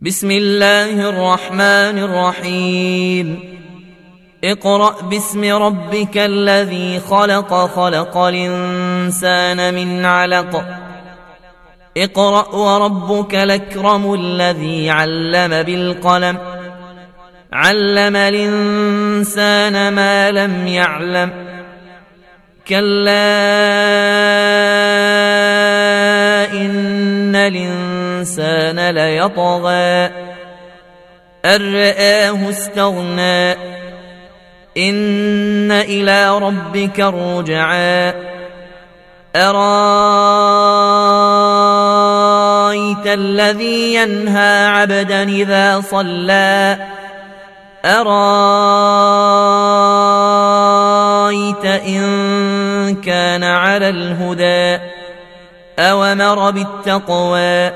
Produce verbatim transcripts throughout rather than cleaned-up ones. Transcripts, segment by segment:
بسم الله الرحمن الرحيم اقرأ باسم ربك الذي خلق خلق الإنسان من علق اقرأ وربك الأكرم الذي علم بالقلم علم الإنسان ما لم يعلم كلا إن الإنسان ليطغى أن رآه استغنى إن إلى ربك الرجعى أرأيت الذي ينهى عبدا إذا صلى أرأيت إن كان على الهدى أوامر بالتقوى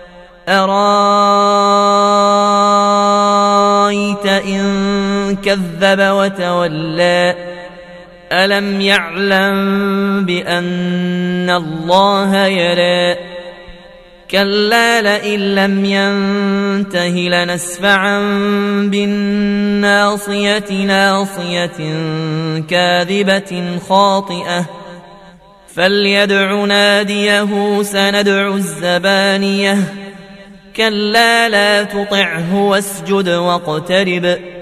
أرأيت إن كذب وتولى ألم يعلم بأن الله يرى كلا لئن لم ينته لنسفعا بالناصية ناصية كاذبة خاطئة فليدع ناديه سندع الزبانية كلا لا تطعه واسجد واقترب